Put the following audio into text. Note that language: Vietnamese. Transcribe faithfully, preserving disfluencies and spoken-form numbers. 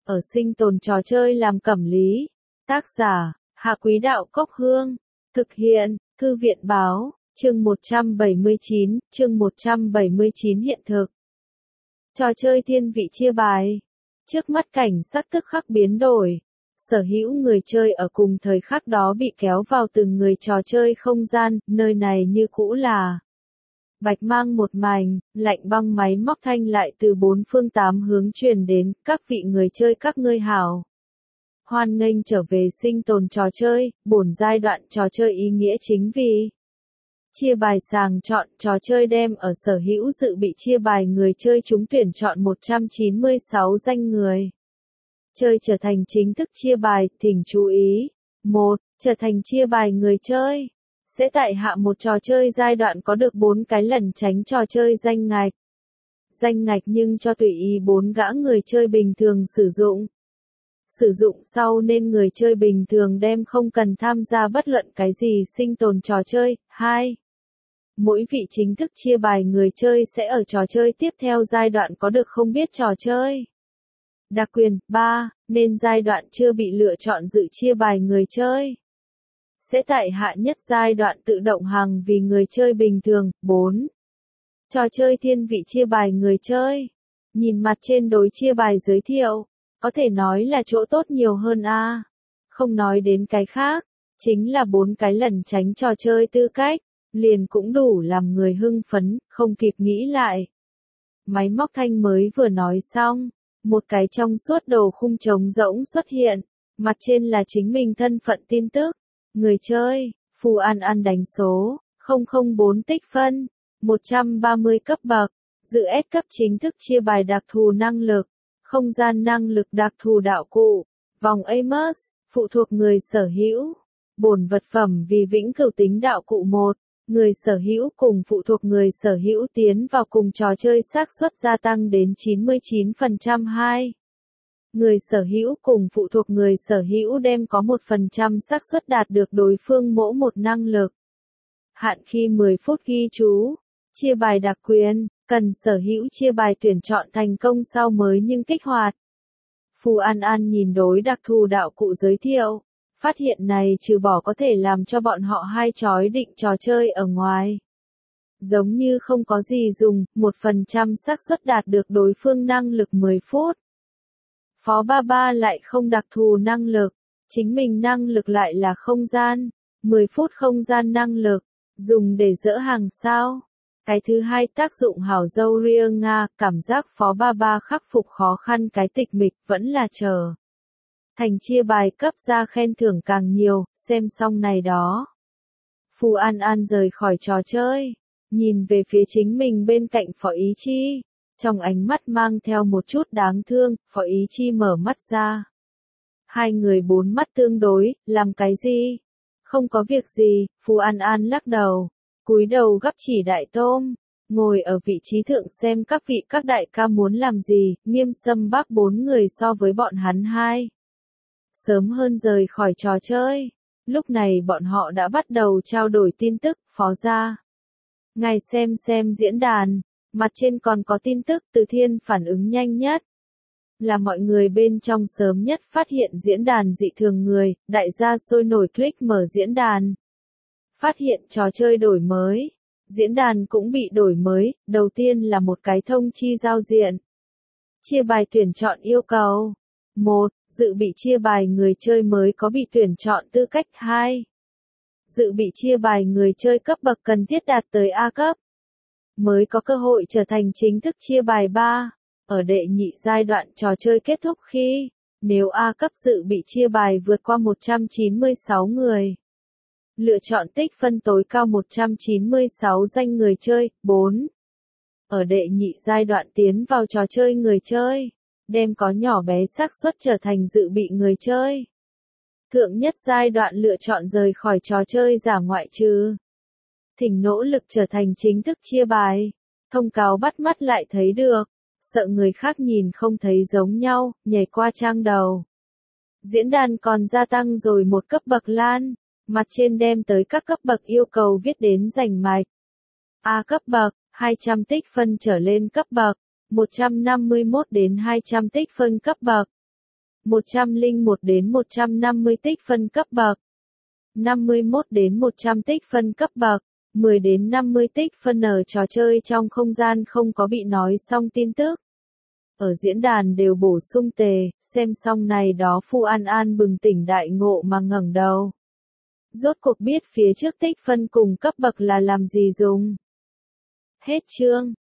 ở sinh tồn trò chơi làm cẩm lý. Tác giả, Hạ Quý Đạo Cốc Hương. Thực hiện, Thư viện Báo, chương một trăm bảy mươi chín, chương một trăm bảy mươi chín hiện thực. Trò chơi thiên vị chia bài. Trước mắt cảnh sắc tức khắc biến đổi. Sở hữu người chơi ở cùng thời khắc đó bị kéo vào từng người trò chơi không gian, nơi này như cũ là bạch mang một mảnh, lạnh băng máy móc thanh lại từ bốn phương tám hướng truyền đến, các vị người chơi các ngươi hảo. Hoan nghênh trở về sinh tồn trò chơi, bổn giai đoạn trò chơi ý nghĩa chính vì chia bài sàng chọn trò chơi đem ở sở hữu dự bị chia bài người chơi trúng tuyển chọn một trăm chín mươi sáu danh người chơi trở thành chính thức chia bài, thỉnh chú ý. một. Trở thành chia bài người chơi sẽ tại hạ một trò chơi giai đoạn có được bốn cái lần tránh trò chơi danh ngạch. Danh ngạch nhưng cho tùy ý bốn gã người chơi bình thường sử dụng. Sử dụng sau nên người chơi bình thường đem không cần tham gia bất luận cái gì sinh tồn trò chơi. hai. Mỗi vị chính thức chia bài người chơi sẽ ở trò chơi tiếp theo giai đoạn có được không biết trò chơi đặc quyền. ba. Nên giai đoạn chưa bị lựa chọn dự chia bài người chơi sẽ tại hạ nhất giai đoạn tự động hàng vì người chơi bình thường. bốn. Trò chơi thiên vị chia bài người chơi. Nhìn mặt trên đối chia bài giới thiệu, có thể nói là chỗ tốt nhiều hơn a. À. Không nói đến cái khác, chính là bốn cái lần tránh trò chơi tư cách, liền cũng đủ làm người hưng phấn, không kịp nghĩ lại. Máy móc thanh mới vừa nói xong, một cái trong suốt đồ khung trống rỗng xuất hiện, mặt trên là chính mình thân phận tin tức. Người chơi, Phù An An đánh số, không không bốn tích phân, một trăm ba mươi cấp bậc, dự S cấp chính thức chia bài đặc thù năng lực, không gian năng lực đặc thù đạo cụ, vòng Amos, phụ thuộc người sở hữu, bổn vật phẩm vì vĩnh cửu tính đạo cụ một, người sở hữu cùng phụ thuộc người sở hữu tiến vào cùng trò chơi xác suất gia tăng đến chín mươi chín phần trăm hai. Người sở hữu cùng phụ thuộc người sở hữu đem có một phần trăm xác suất đạt được đối phương mỗi một năng lực. Hạn khi mười phút ghi chú. Chia bài đặc quyền, cần sở hữu chia bài tuyển chọn thành công sau mới nhưng kích hoạt. Phù An An nhìn đối đặc thù đạo cụ giới thiệu, phát hiện này trừ bỏ có thể làm cho bọn họ hai chói định trò chơi ở ngoài. Giống như không có gì dùng, một phần trăm xác suất đạt được đối phương năng lực mười phút. Phó Ba Ba lại không đặc thù năng lực, chính mình năng lực lại là không gian, mười phút không gian năng lực, dùng để dỡ hàng sao. Cái thứ hai tác dụng hảo dâu ria Nga, cảm giác Phó Ba Ba khắc phục khó khăn cái tịch mịch vẫn là chờ. Thành chia bài cấp ra khen thưởng càng nhiều, xem xong này đó. Phù An An rời khỏi trò chơi, nhìn về phía chính mình bên cạnh Phó Ý Chi. Trong ánh mắt mang theo một chút đáng thương, Phó Ý Chi mở mắt ra. Hai người bốn mắt tương đối, làm cái gì? Không có việc gì, Phù An An lắc đầu, cúi đầu gắp chỉ đại tôm, ngồi ở vị trí thượng xem các vị các đại ca muốn làm gì, Nghiêm Sâm Bác bốn người so với bọn hắn hai. Sớm hơn rời khỏi trò chơi, lúc này bọn họ đã bắt đầu trao đổi tin tức, Phó gia. Ngài xem xem diễn đàn. Mặt trên còn có tin tức từ Thiên phản ứng nhanh nhất. Là mọi người bên trong sớm nhất phát hiện diễn đàn dị thường người, đại gia sôi nổi click mở diễn đàn. Phát hiện trò chơi đổi mới. Diễn đàn cũng bị đổi mới, đầu tiên là một cái thông chi giao diện. Chia bài tuyển chọn yêu cầu. một. Dự bị chia bài người chơi mới có bị tuyển chọn tư cách. hai. Dự bị chia bài người chơi cấp bậc cần thiết đạt tới A cấp. Mới có cơ hội trở thành chính thức chia bài ba. Ở đệ nhị giai đoạn trò chơi kết thúc khi, nếu A cấp dự bị chia bài vượt qua một trăm chín mươi sáu người. Lựa chọn tích phân tối cao một trăm chín mươi sáu danh người chơi. bốn. Ở đệ nhị giai đoạn tiến vào trò chơi người chơi, đem có nhỏ bé xác suất trở thành dự bị người chơi. Thượng nhất giai đoạn lựa chọn rời khỏi trò chơi giả ngoại trừ. Thỉnh nỗ lực trở thành chính thức chia bài. Thông cáo bắt mắt lại thấy được. Sợ người khác nhìn không thấy giống nhau, nhảy qua trang đầu. Diễn đàn còn gia tăng rồi một cấp bậc lan. Mặt trên đem tới các cấp bậc yêu cầu viết đến rành mạch. A cấp bậc, hai trăm tích phân trở lên cấp bậc. một trăm năm mươi mốt đến hai trăm tích phân cấp bậc. một trăm lẻ một đến một trăm năm mươi tích phân cấp bậc. năm mươi mốt đến một trăm tích phân cấp bậc. mười đến năm mươi tích phân ở trò chơi trong không gian không có bị nói xong tin tức. Ở diễn đàn đều bổ sung tề, xem xong này đó Phu An An bừng tỉnh đại ngộ mà ngẩng đầu. Rốt cuộc biết phía trước tích phân cùng cấp bậc là làm gì dùng. Hết chương.